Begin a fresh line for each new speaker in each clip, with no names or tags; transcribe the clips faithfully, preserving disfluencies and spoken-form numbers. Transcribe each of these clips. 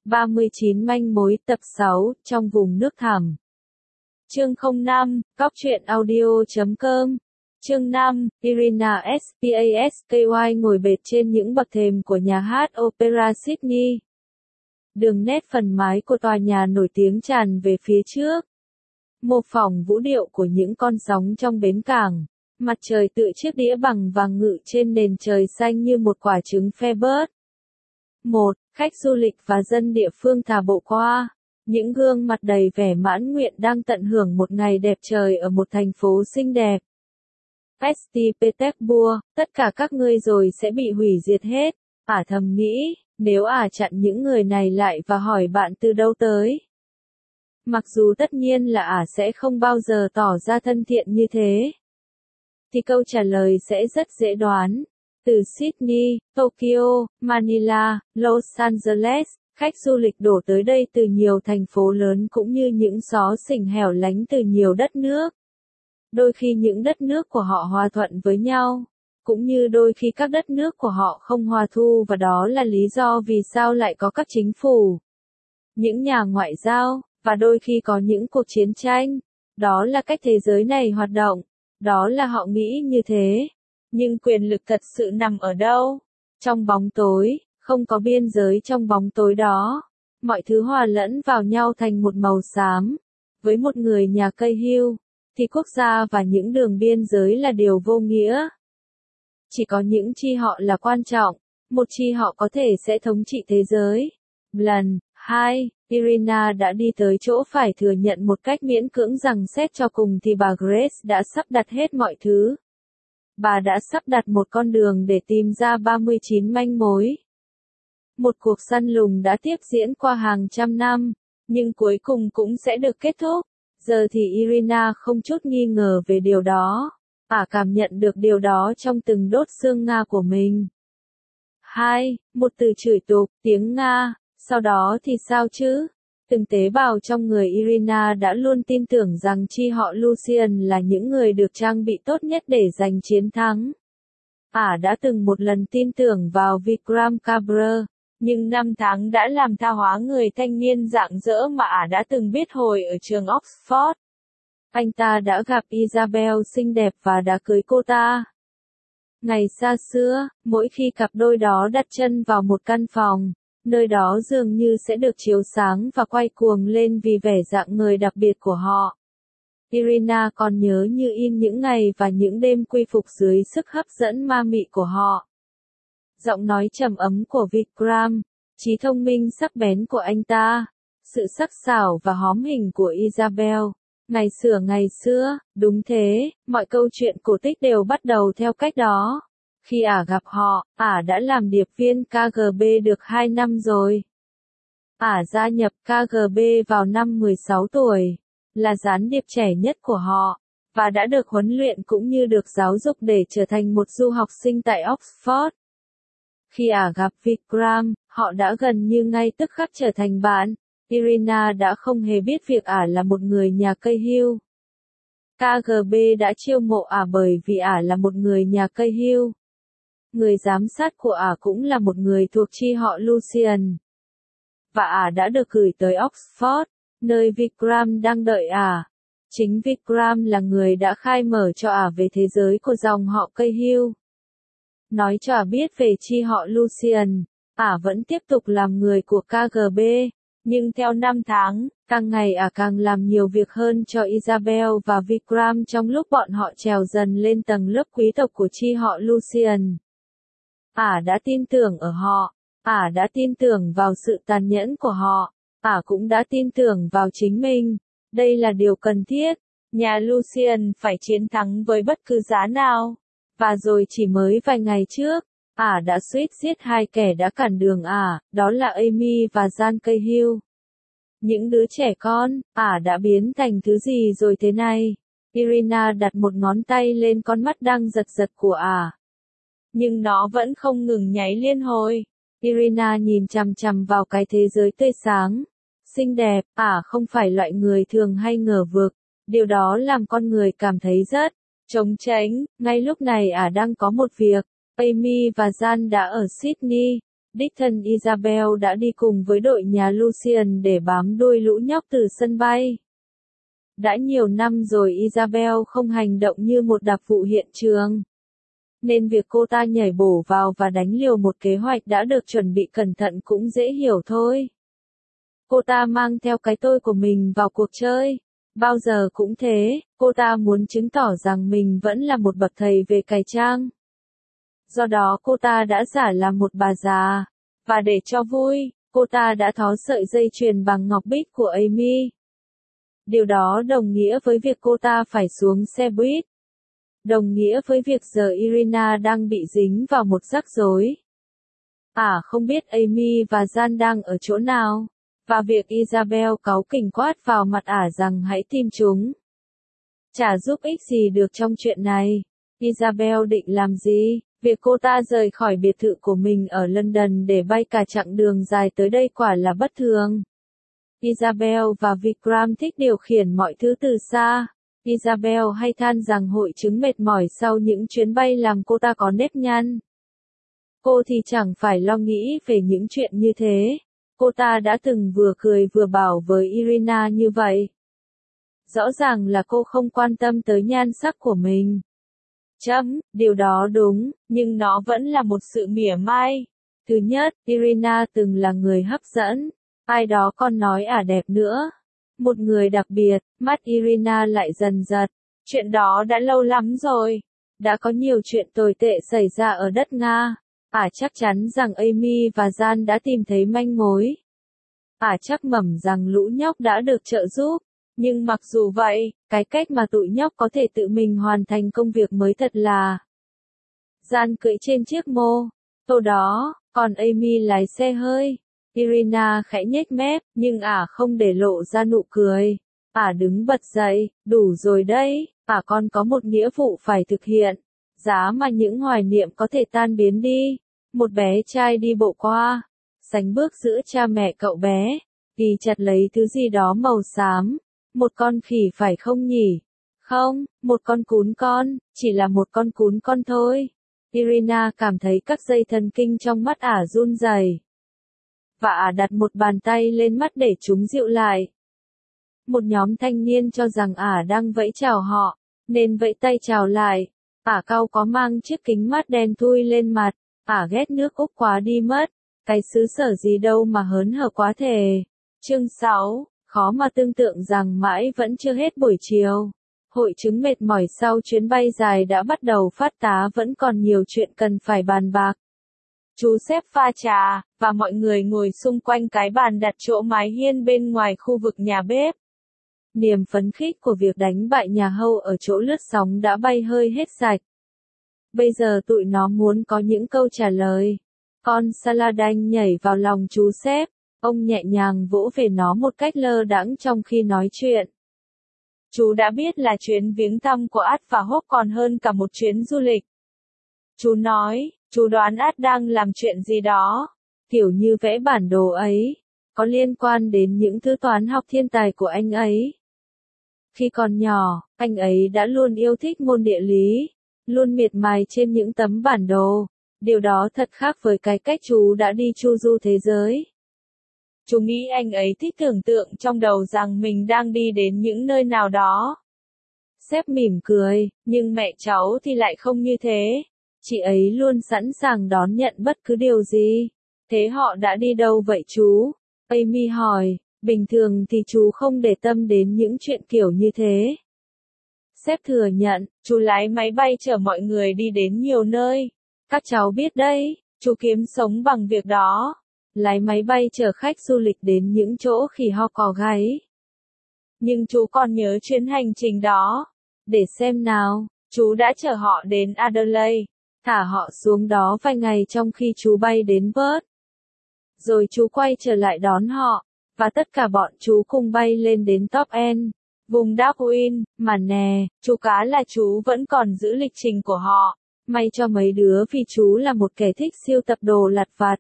ba mươi chín manh mối tập sáu, trong vùng nước thẳm. Chương không năm, cóc truyện audio chấm com. Chương năm, Irina Spasky ngồi bệt trên những bậc thềm của nhà hát Opera Sydney. Đường nét phần mái của tòa nhà nổi tiếng tràn về phía trước. Mô phỏng vũ điệu của những con sóng trong bến cảng. Mặt trời tự chiếc đĩa bằng vàng ngự trên nền trời xanh như một quả trứng phe bớt. Một, khách du lịch và dân địa phương thả bộ qua. Những gương mặt đầy vẻ mãn nguyện đang tận hưởng một ngày đẹp trời ở một thành phố xinh đẹp. Saint Petersburg, tất cả các ngươi rồi sẽ bị hủy diệt hết. Ả thầm nghĩ, nếu Ả chặn những người này lại và hỏi bạn từ đâu tới. Mặc dù tất nhiên là Ả sẽ không bao giờ tỏ ra thân thiện như thế. Thì câu trả lời sẽ rất dễ đoán. Từ Sydney, Tokyo, Manila, Los Angeles, khách du lịch đổ tới đây từ nhiều thành phố lớn cũng như những xó xỉnh hẻo lánh từ nhiều đất nước. Đôi khi những đất nước của họ hòa thuận với nhau, cũng như đôi khi các đất nước của họ không hòa thu, và đó là lý do vì sao lại có các chính phủ, những nhà ngoại giao, và đôi khi có những cuộc chiến tranh. Đó là cách thế giới này hoạt động. Đó là họ nghĩ như thế. Nhưng quyền lực thật sự nằm ở đâu? Trong bóng tối, không có biên giới trong bóng tối đó. Mọi thứ hòa lẫn vào nhau thành một màu xám. Với một người nhà cây hưu, thì quốc gia và những đường biên giới là điều vô nghĩa. Chỉ có những chi họ là quan trọng. Một chi họ có thể sẽ thống trị thế giới. Lần hai, Irina đã đi tới chỗ phải thừa nhận một cách miễn cưỡng rằng xét cho cùng thì bà Grace đã sắp đặt hết mọi thứ. Bà đã sắp đặt một con đường để tìm ra ba mươi chín manh mối. Một cuộc săn lùng đã tiếp diễn qua hàng trăm năm, nhưng cuối cùng cũng sẽ được kết thúc. Giờ thì Irina không chút nghi ngờ về điều đó. Ả cảm nhận được điều đó trong từng đốt xương Nga của mình. Hai, một từ chửi tục, tiếng Nga. Sau đó thì sao chứ? Từng tế bào trong người Irina đã luôn tin tưởng rằng chi họ Lucian là những người được trang bị tốt nhất để giành chiến thắng. Ả đã từng một lần tin tưởng vào Vikram Kabra, nhưng năm tháng đã làm tha hóa người thanh niên rạng rỡ mà Ả đã từng biết hồi ở trường Oxford. Anh ta đã gặp Isabel xinh đẹp và đã cưới cô ta. Ngày xa xưa, mỗi khi cặp đôi đó đặt chân vào một căn phòng, nơi đó dường như sẽ được chiếu sáng và quay cuồng lên vì vẻ dạng người đặc biệt của họ. Irina còn nhớ như in những ngày và những đêm quy phục dưới sức hấp dẫn ma mị của họ. Giọng nói trầm ấm của Vikram, trí thông minh sắc bén của anh ta, sự sắc sảo và hóm hình của Isabel. Ngày xưa ngày xưa, đúng thế, mọi câu chuyện cổ tích đều bắt đầu theo cách đó. Khi Ả gặp họ, Ả đã làm điệp viên ca giê bê được hai năm rồi. Ả gia nhập ca giê bê vào năm mười sáu tuổi, là gián điệp trẻ nhất của họ, và đã được huấn luyện cũng như được giáo dục để trở thành một du học sinh tại Oxford. Khi Ả gặp Vikram, họ đã gần như ngay tức khắc trở thành bạn. Irina đã không hề biết việc Ả là một người nhà cây hưu. ca giê bê đã chiêu mộ Ả bởi vì Ả là một người nhà cây hưu. Người giám sát của Ả cũng là một người thuộc chi họ Lucian. Và Ả đã được gửi tới Oxford, nơi Vikram đang đợi Ả. Chính Vikram là người đã khai mở cho Ả về thế giới của dòng họ cây hưu. Nói cho Ả biết về chi họ Lucian, Ả vẫn tiếp tục làm người của ca giê bê. Nhưng theo năm tháng, càng ngày Ả càng làm nhiều việc hơn cho Isabel và Vikram trong lúc bọn họ trèo dần lên tầng lớp quý tộc của chi họ Lucian. Ả đã tin tưởng ở họ, Ả đã tin tưởng vào sự tàn nhẫn của họ, Ả cũng đã tin tưởng vào chính mình. Đây là điều cần thiết. Nhà Lucian phải chiến thắng với bất cứ giá nào. Và rồi chỉ mới vài ngày trước, Ả đã suýt giết hai kẻ đã cản đường Ả, đó là Amy và Jan Cahill. Những đứa trẻ con, Ả đã biến thành thứ gì rồi thế này? Irina đặt một ngón tay lên con mắt đang giật giật của Ả. Nhưng nó vẫn không ngừng nháy liên hồi. Irina nhìn chằm chằm vào cái thế giới tươi sáng, xinh đẹp. Ả không phải loại người thường hay ngờ vực. Điều đó làm con người cảm thấy rất trống tránh. Ngay lúc này Ả đang có một việc. Amy và Jan đã ở Sydney. Đích thân Isabel đã đi cùng với đội nhà Lucian để bám đuôi lũ nhóc từ sân bay. Đã nhiều năm rồi Isabel không hành động như một đặc vụ hiện trường. Nên việc cô ta nhảy bổ vào và đánh liều một kế hoạch đã được chuẩn bị cẩn thận cũng dễ hiểu thôi. Cô ta mang theo cái tôi của mình vào cuộc chơi. Bao giờ cũng thế, cô ta muốn chứng tỏ rằng mình vẫn là một bậc thầy về cải trang. Do đó cô ta đã giả làm một bà già. Và để cho vui, cô ta đã tháo sợi dây chuyền bằng ngọc bích của Amy. Điều đó đồng nghĩa với việc cô ta phải xuống xe buýt. Đồng nghĩa với việc giờ Irina đang bị dính vào một rắc rối. À không biết Amy và Jan đang ở chỗ nào. Và việc Isabel cáu kỉnh quát vào mặt ả rằng hãy tìm chúng. Chả giúp ích gì được trong chuyện này. Isabel định làm gì? Việc cô ta rời khỏi biệt thự của mình ở London để bay cả chặng đường dài tới đây quả là bất thường. Isabel và Vikram thích điều khiển mọi thứ từ xa. Isabel hay than rằng hội chứng mệt mỏi sau những chuyến bay làm cô ta có nếp nhăn. Cô thì chẳng phải lo nghĩ về những chuyện như thế. Cô ta đã từng vừa cười vừa bảo với Irina như vậy. Rõ ràng là cô không quan tâm tới nhan sắc của mình. Chấm, điều đó đúng, nhưng nó vẫn là một sự mỉa mai. Thứ nhất, Irina từng là người hấp dẫn. Ai đó còn nói ả đẹp nữa. Một người đặc biệt, mắt Irina lại dần giật. Chuyện đó đã lâu lắm rồi. Đã có nhiều chuyện tồi tệ xảy ra ở đất Nga. Ả chắc chắn rằng Amy và Jan đã tìm thấy manh mối. Ả chắc mẩm rằng lũ nhóc đã được trợ giúp. Nhưng mặc dù vậy, cái cách mà tụi nhóc có thể tự mình hoàn thành công việc mới thật là. Jan cưỡi trên chiếc mô tô đó, còn Amy lái xe hơi. Irina khẽ nhếch mép, nhưng ả không để lộ ra nụ cười. Ả đứng bật dậy, đủ rồi đấy, ả còn có một nghĩa vụ phải thực hiện. Giá mà những hoài niệm có thể tan biến đi. Một bé trai đi bộ qua, sánh bước giữa cha mẹ cậu bé, ghi chặt lấy thứ gì đó màu xám. Một con khỉ phải không nhỉ? Không, một con cún con, chỉ là một con cún con thôi. Irina cảm thấy các dây thần kinh trong mắt ả run rẩy. Và ả đặt một bàn tay lên mắt để chúng dịu lại. Một nhóm thanh niên cho rằng ả đang vẫy chào họ, nên vẫy tay chào lại. Ả cau có mang chiếc kính mắt đen thui lên mặt. Ả ghét nước Úc quá đi mất. Cái xứ sở gì đâu mà hớn hở quá thề. Chương sáu. Khó mà tưởng tượng rằng mãi vẫn chưa hết buổi chiều. Hội chứng mệt mỏi sau chuyến bay dài đã bắt đầu phát tá, vẫn còn nhiều chuyện cần phải bàn bạc. Chú sếp pha trà, và mọi người ngồi xung quanh cái bàn đặt chỗ mái hiên bên ngoài khu vực nhà bếp. Niềm phấn khích của việc đánh bại nhà Hâu ở chỗ lướt sóng đã bay hơi hết sạch. Bây giờ tụi nó muốn có những câu trả lời. Con Saladin nhảy vào lòng chú sếp. Ông nhẹ nhàng vỗ về nó một cách lơ đãng trong khi nói chuyện. Chú đã biết là chuyến viếng thăm của Át và Hốc còn hơn cả một chuyến du lịch. Chú nói, chú đoán Át đang làm chuyện gì đó, kiểu như vẽ bản đồ ấy, có liên quan đến những thứ toán học thiên tài của anh ấy. Khi còn nhỏ, anh ấy đã luôn yêu thích môn địa lý, luôn miệt mài trên những tấm bản đồ. Điều đó thật khác với cái cách chú đã đi chu du thế giới. Chú nghĩ anh ấy thích tưởng tượng trong đầu rằng mình đang đi đến những nơi nào đó. Sếp mỉm cười, nhưng mẹ cháu thì lại không như thế. Chị ấy luôn sẵn sàng đón nhận bất cứ điều gì. Thế họ đã đi đâu vậy chú? Amy hỏi, bình thường thì chú không để tâm đến những chuyện kiểu như thế. Sếp thừa nhận, chú lái máy bay chở mọi người đi đến nhiều nơi. Các cháu biết đấy, chú kiếm sống bằng việc đó. Lái máy bay chở khách du lịch đến những chỗ khỉ ho cò gáy. Nhưng chú còn nhớ chuyến hành trình đó. Để xem nào, chú đã chở họ đến Adelaide, thả họ xuống đó vài ngày trong khi chú bay đến Perth. Rồi chú quay trở lại đón họ, và tất cả bọn chú cùng bay lên đến Top End, vùng Darwin, mà nè, chú cá là chú vẫn còn giữ lịch trình của họ. May cho mấy đứa vì chú là một kẻ thích sưu tập đồ lặt vặt.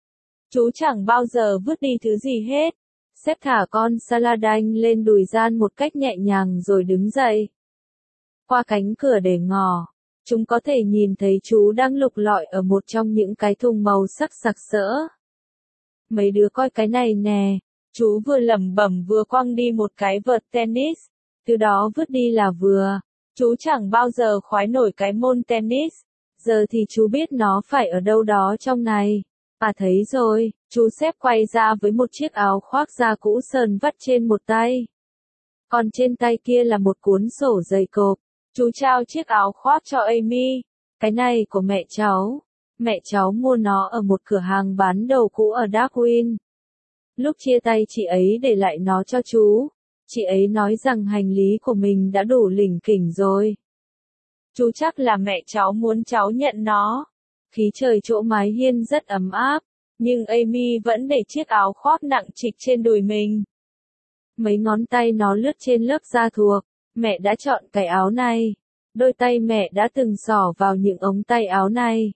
Chú chẳng bao giờ vứt đi thứ gì hết. Sếp thả con Saladin lên đùi Jan một cách nhẹ nhàng rồi đứng dậy. Qua cánh cửa để ngỏ, Chúng có thể nhìn thấy chú đang lục lọi ở một trong những cái thùng màu sắc sặc sỡ. Mấy đứa coi cái này nè, chú vừa lẩm bẩm vừa quăng đi một cái vợt tennis, từ đó vứt đi là vừa. Chú chẳng bao giờ khoái nổi cái môn tennis, giờ thì chú biết nó phải ở đâu đó trong này. À thấy rồi, chú xếp quay ra với một chiếc áo khoác da cũ sờn vắt trên một tay. Còn trên tay kia là một cuốn sổ dày cộp. Chú trao chiếc áo khoác cho Amy. Cái này của mẹ cháu. Mẹ cháu mua nó ở một cửa hàng bán đồ cũ ở Darwin. Lúc chia tay chị ấy để lại nó cho chú. Chị ấy nói rằng hành lý của mình đã đủ lỉnh kỉnh rồi. Chú chắc là mẹ cháu muốn cháu nhận nó. Khí trời chỗ mái hiên rất ấm áp, nhưng Amy vẫn để chiếc áo khoác nặng trịch trên đùi mình. Mấy ngón tay nó lướt trên lớp da thuộc. Mẹ đã chọn cái áo này. Đôi tay mẹ đã từng xỏ vào những ống tay áo này.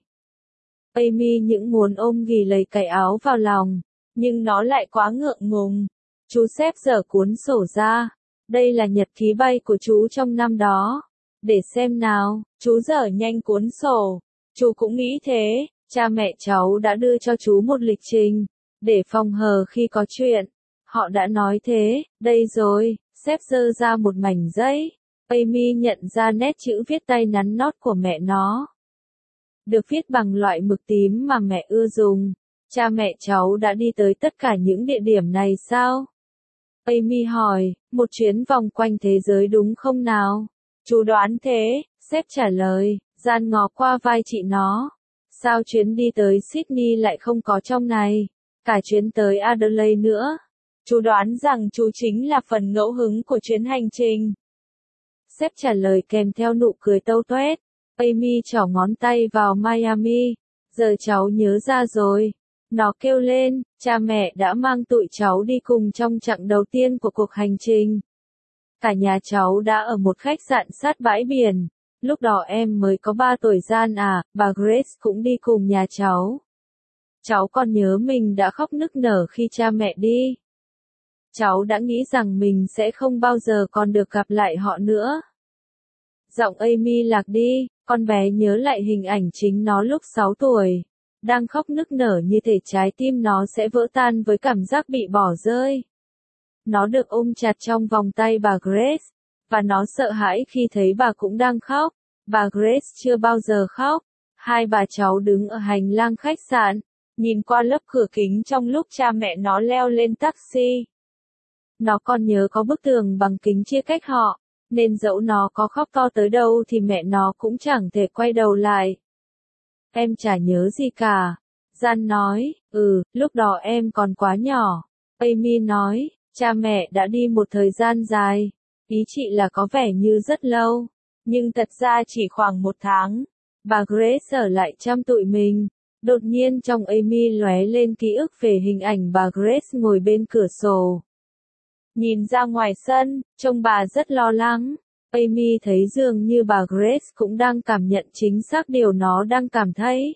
Amy những muốn ôm ghì lấy cái áo vào lòng, nhưng nó lại quá ngượng ngùng. Chú xếp dở cuốn sổ ra. Đây là nhật ký bay của chú trong năm đó. Để xem nào, chú dở nhanh cuốn sổ. Chú cũng nghĩ thế, cha mẹ cháu đã đưa cho chú một lịch trình, để phòng hờ khi có chuyện. Họ đã nói thế, đây rồi, xếp dơ ra một mảnh giấy. Amy nhận ra nét chữ viết tay nắn nót của mẹ nó. Được viết bằng loại mực tím mà mẹ ưa dùng. Cha mẹ cháu đã đi tới tất cả những địa điểm này sao? Amy hỏi, một chuyến vòng quanh thế giới đúng không nào? Chú đoán thế, sếp trả lời, Gian ngó qua vai chị nó. Sao chuyến đi tới Sydney lại không có trong này? Cả chuyến tới Adelaide nữa. Chú đoán rằng chú chính là phần ngẫu hứng của chuyến hành trình. Sếp trả lời kèm theo nụ cười tâu toét. Amy trỏ ngón tay vào Miami. Giờ cháu nhớ ra rồi. Nó kêu lên, cha mẹ đã mang tụi cháu đi cùng trong chặng đầu tiên của cuộc hành trình. Cả nhà cháu đã ở một khách sạn sát bãi biển. Lúc đó em mới có ba tuổi. Gian à, bà Grace cũng đi cùng nhà cháu. Cháu còn nhớ mình đã khóc nức nở khi cha mẹ đi. Cháu đã nghĩ rằng mình sẽ không bao giờ còn được gặp lại họ nữa. Giọng Amy lạc đi, con bé nhớ lại hình ảnh chính nó lúc sáu tuổi. Đang khóc nức nở như thể trái tim nó sẽ vỡ tan với cảm giác bị bỏ rơi. Nó được ôm chặt trong vòng tay bà Grace, và nó sợ hãi khi thấy bà cũng đang khóc. Bà Grace chưa bao giờ khóc. Hai bà cháu đứng ở hành lang khách sạn, nhìn qua lớp cửa kính trong lúc cha mẹ nó leo lên taxi. Nó còn nhớ có bức tường bằng kính chia cách họ, nên dẫu nó có khóc to tới đâu thì mẹ nó cũng chẳng thể quay đầu lại. Em chả nhớ gì cả. Gian nói, ừ, lúc đó em còn quá nhỏ. Amy nói, cha mẹ đã đi một thời gian dài. Ý chị là có vẻ như rất lâu, nhưng thật ra chỉ khoảng một tháng. Bà Grace ở lại chăm tụi mình. Đột nhiên trong Amy lóe lên ký ức về hình ảnh bà Grace ngồi bên cửa sổ. Nhìn ra ngoài sân, trông bà rất lo lắng. Amy thấy dường như bà Grace cũng đang cảm nhận chính xác điều nó đang cảm thấy.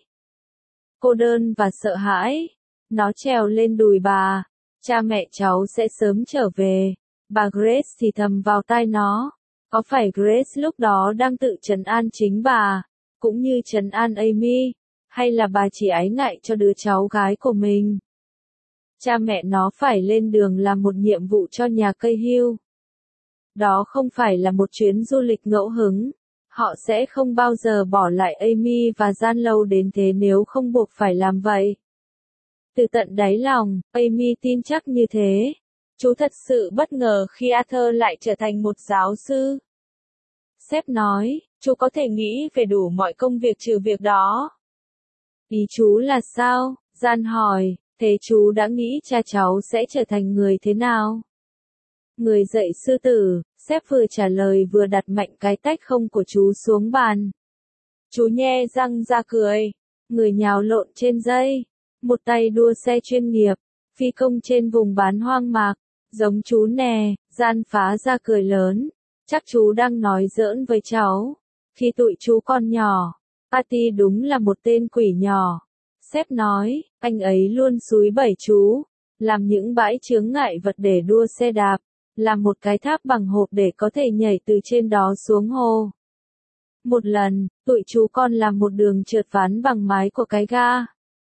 Cô đơn và sợ hãi. Nó trèo lên đùi bà. Cha mẹ cháu sẽ sớm trở về. Bà Grace thì thầm vào tai nó. Có phải Grace lúc đó đang tự trấn an chính bà, cũng như trấn an Amy, hay là bà chỉ ái ngại cho đứa cháu gái của mình? Cha mẹ nó phải lên đường làm một nhiệm vụ cho nhà cây hưu. Đó không phải là một chuyến du lịch ngẫu hứng. Họ sẽ không bao giờ bỏ lại Amy và Gian lâu đến thế nếu không buộc phải làm vậy. Từ tận đáy lòng, Amy tin chắc như thế. Chú thật sự bất ngờ khi Arthur lại trở thành một giáo sư. Sếp nói, chú có thể nghĩ về đủ mọi công việc trừ việc đó. Ý chú là sao? Gian hỏi, thế chú đã nghĩ cha cháu sẽ trở thành người thế nào? Người dạy sư tử, sếp vừa trả lời vừa đặt mạnh cái tách không của chú xuống bàn. Chú nhe răng ra cười. Người nhào lộn trên dây. Một tay đua xe chuyên nghiệp. Phi công trên vùng bán hoang mạc. Giống chú nè. Gian phá ra cười lớn. Chắc chú đang nói giỡn với cháu. Khi tụi chú còn nhỏ, Patty đúng là một tên quỷ nhỏ. Sếp nói, anh ấy luôn xúi bẩy chú. Làm những bãi chướng ngại vật để đua xe đạp. Làm một cái tháp bằng hộp để có thể nhảy từ trên đó xuống hồ. Một lần, tụi chú con làm một đường trượt ván bằng mái của cái ga.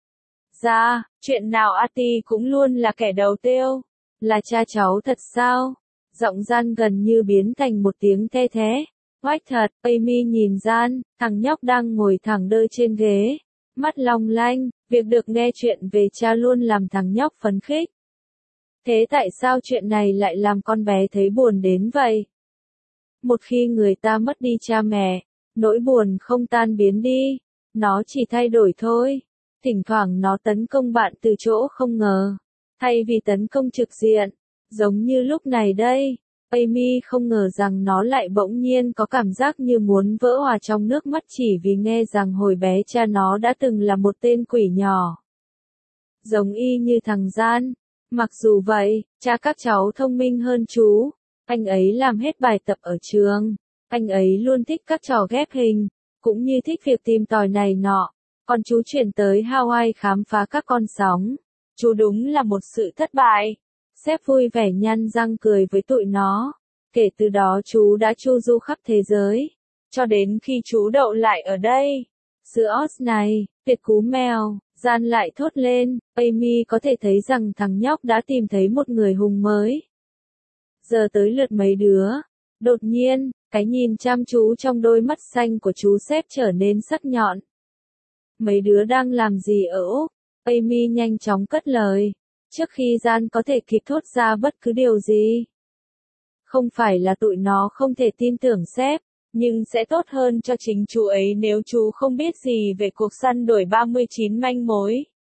Ra, chuyện nào Ati cũng luôn là kẻ đầu tiêu. Là cha cháu thật sao? Giọng Gian gần như biến thành một tiếng the thé. Oách thật, Amy nhìn Gian, thằng nhóc đang ngồi thẳng đơ trên ghế. Mắt long lanh, việc được nghe chuyện về cha luôn làm thằng nhóc phấn khích. Thế tại sao chuyện này lại làm con bé thấy buồn đến vậy? Một khi người ta mất đi cha mẹ, nỗi buồn không tan biến đi, nó chỉ thay đổi thôi. Thỉnh thoảng nó tấn công bạn từ chỗ không ngờ, thay vì tấn công trực diện, giống như lúc này đây. Amy không ngờ rằng nó lại bỗng nhiên có cảm giác như muốn vỡ òa trong nước mắt chỉ vì nghe rằng hồi bé cha nó đã từng là một tên quỷ nhỏ. Giống y như thằng Gian. Mặc dù vậy, cha các cháu thông minh hơn chú. Anh ấy làm hết bài tập ở trường. Anh ấy luôn thích các trò ghép hình, cũng như thích việc tìm tòi này nọ. Còn chú chuyển tới Hawaii khám phá các con sóng. Chú đúng là một sự thất bại. Sếp vui vẻ nhăn răng cười với tụi nó. Kể từ đó chú đã chu du khắp thế giới. Cho đến khi chú đậu lại ở đây. Xứ Oz này, tuyệt cú mèo, Gian lại thốt lên. Amy có thể thấy rằng thằng nhóc đã tìm thấy một người hùng mới. Giờ tới lượt mấy đứa. Đột nhiên, cái nhìn chăm chú trong đôi mắt xanh của chú sếp trở nên sắc nhọn. Mấy đứa đang làm gì ở Úc? Amy nhanh chóng cất lời. Trước khi Gian có thể kịp thốt ra bất cứ điều gì. Không phải là tụi nó không thể tin tưởng sếp, nhưng sẽ tốt hơn cho chính chú ấy nếu chú không biết gì về cuộc săn đuổi ba mươi chín manh mối.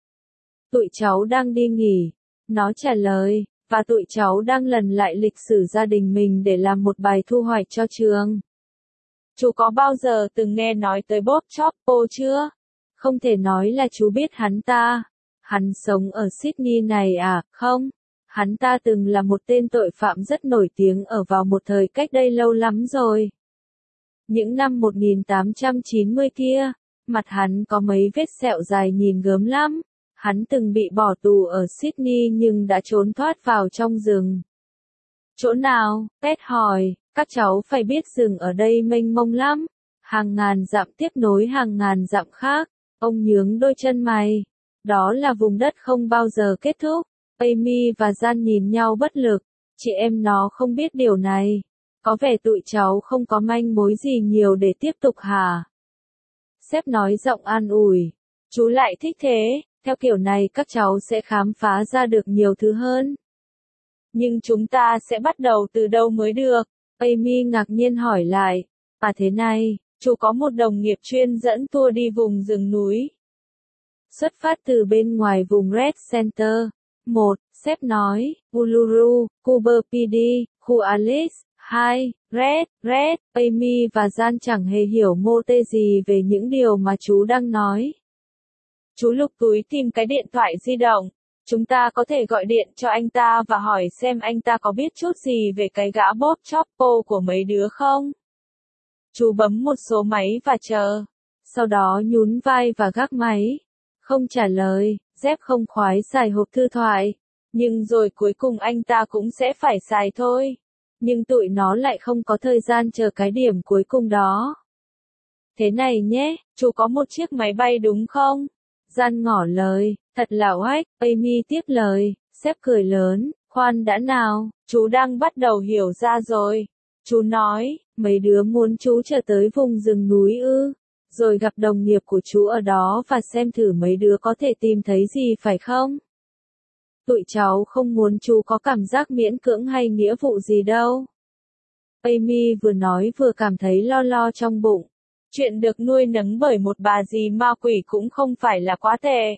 Tụi cháu đang đi nghỉ, nó trả lời, và tụi cháu đang lần lại lịch sử gia đình mình để làm một bài thu hoạch cho trường. Chú có bao giờ từng nghe nói tới Bob Choppo chưa? Không thể nói là chú biết hắn ta. Hắn sống ở Sydney này à, không? Hắn ta từng là một tên tội phạm rất nổi tiếng ở vào một thời cách đây lâu lắm rồi. Những năm một nghìn tám trăm chín mươi kia, mặt hắn có mấy vết sẹo dài nhìn gớm lắm. Hắn từng bị bỏ tù ở Sydney nhưng đã trốn thoát vào trong rừng. Chỗ nào? Pet hỏi, các cháu phải biết rừng ở đây mênh mông lắm. Hàng ngàn dặm tiếp nối hàng ngàn dặm khác. Ông nhướng đôi chân mày. Đó là vùng đất không bao giờ kết thúc. Amy và Gian nhìn nhau bất lực. Chị em nó không biết điều này. Có vẻ tụi cháu không có manh mối gì nhiều để tiếp tục hả? Sếp nói giọng an ủi. Chú lại thích thế, theo kiểu này các cháu sẽ khám phá ra được nhiều thứ hơn. Nhưng chúng ta sẽ bắt đầu từ đâu mới được? Amy ngạc nhiên hỏi lại. À thế này, chú có một đồng nghiệp chuyên dẫn tour đi vùng rừng núi. Xuất phát từ bên ngoài vùng Red Center. một. Sếp nói, Uluru, Cooper pê đê, khu Alice. hai. Red, Red, Amy và Gian chẳng hề hiểu mô tê gì về những điều mà chú đang nói. Chú lục túi tìm cái điện thoại di động. Chúng ta có thể gọi điện cho anh ta và hỏi xem anh ta có biết chút gì về cái gã Bob Choppo của mấy đứa không? Chú bấm một số máy và chờ. Sau đó nhún vai và gác máy. Không trả lời, Dép không khoái xài hộp thư thoại. Nhưng rồi cuối cùng anh ta cũng sẽ phải xài thôi. Nhưng tụi nó lại không có thời gian chờ cái điểm cuối cùng đó. Thế này nhé, chú có một chiếc máy bay đúng không? Gian ngỏ lời, thật là oách, Amy tiếp lời, sếp cười lớn, khoan đã nào, chú đang bắt đầu hiểu ra rồi. Chú nói, mấy đứa muốn chú trở tới vùng rừng núi ư, rồi gặp đồng nghiệp của chú ở đó và xem thử mấy đứa có thể tìm thấy gì phải không? Tụi cháu không muốn chú có cảm giác miễn cưỡng hay nghĩa vụ gì đâu. Amy vừa nói vừa cảm thấy lo lo trong bụng. Chuyện được nuôi nấng bởi một bà dì ma quỷ cũng không phải là quá tệ.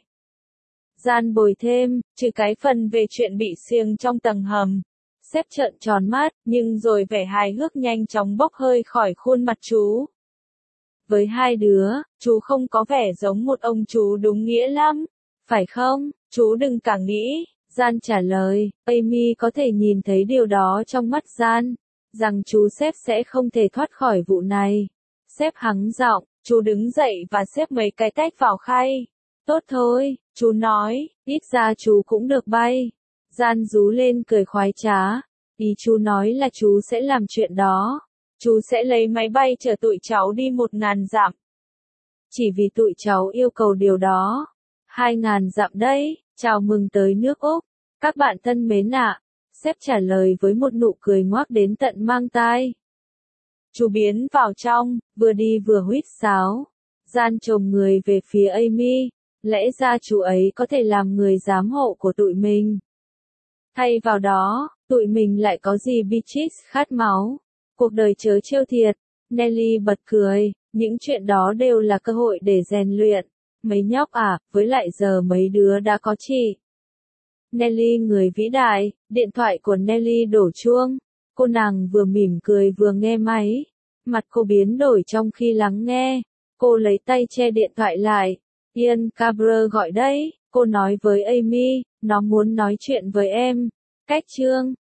Gian bồi thêm, trừ cái phần về chuyện bị xiềng trong tầng hầm. Sếp trợn tròn mắt, nhưng rồi vẻ hài hước nhanh chóng bốc hơi khỏi khuôn mặt chú. Với hai đứa, chú không có vẻ giống một ông chú đúng nghĩa lắm. Phải không? Chú đừng cả nghĩ. Gian trả lời, Amy có thể nhìn thấy điều đó trong mắt Gian. Rằng chú sếp sẽ không thể thoát khỏi vụ này. Sếp hắng giọng, chú đứng dậy và xếp mấy cái tách vào khay. Tốt thôi, chú nói, ít ra chú cũng được bay. Gian rú lên cười khoái trá. Ý chú nói là chú sẽ làm chuyện đó. Chú sẽ lấy máy bay chở tụi cháu đi một ngàn dặm. Chỉ vì tụi cháu yêu cầu điều đó. Hai ngàn dặm đấy, chào mừng tới nước Úc. Các bạn thân mến ạ, sếp trả lời với một nụ cười ngoác đến tận mang tai. Chú biến vào trong, vừa đi vừa huýt sáo. Gian chồm người về phía Amy, lẽ ra chú ấy có thể làm người giám hộ của tụi mình. Thay vào đó, tụi mình lại có gì Beatrice khát máu. Cuộc đời trớ trêu thiệt. Nelly bật cười, những chuyện đó đều là cơ hội để rèn luyện. Mấy nhóc à, với lại giờ mấy đứa đã có chị. Nelly người vĩ đại, điện thoại của Nelly đổ chuông. Cô nàng vừa mỉm cười vừa nghe máy. Mặt cô biến đổi trong khi lắng nghe. Cô lấy tay che điện thoại lại. Ian Cabrer gọi đấy, cô nói với Amy, nó muốn nói chuyện với em. Cách chương